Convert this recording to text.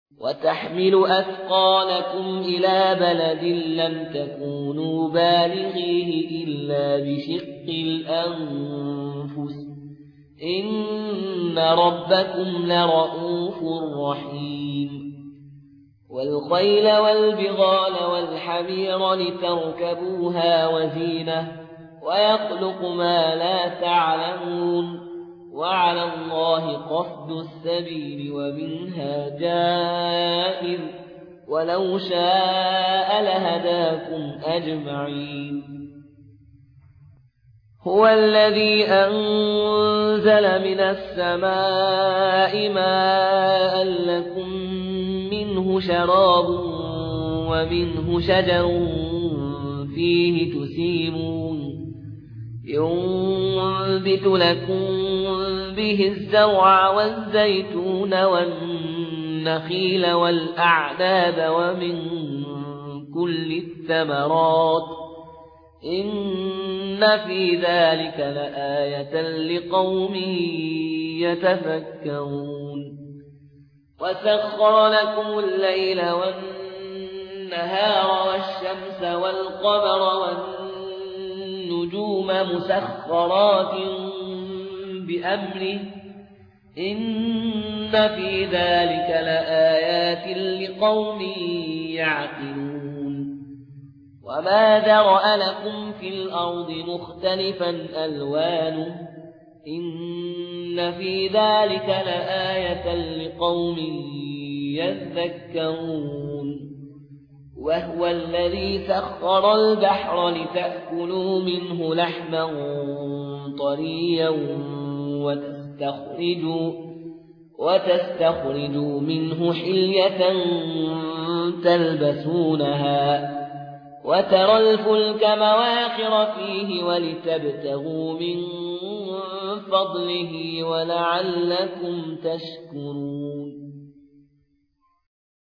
وتحمل أثقالكم إلى بلد لم تكونوا بالغيه إلا بشق الأنفس إن ربكم لرؤوف رحيم والخيل والبغال والحمير لتركبوها وزينة ويخلق ما لا تعلمون وعلى الله قصد السبيل ومنها جائر ولو شاء لهداكم أجمعين هو الذي أنزل من السماء ماء لكم منه شراب ومنه شجر فيه تسيمون ينبت لكم به الزرع والزيتون والنخيل والأعناب ومن كل الثمرات إن في ذلك لآية لقوم يتفكرون وسخر لكم الليل والنهار والشمس والقمر والنجوم مسخرات بأمره إن في ذلك لآيات لقوم يعقلون وما ذرأ لكم في الأرض مختلفا ألوانه إن في ذلك لآية لقوم يذكرون وهو الذي سخر البحر لتأكلوا منه لحما طريا وتستخرجوا منه حلية تلبسونها وترى الفلك مواخر فيه ولتبتغوا من فضله ولعلكم تشكرون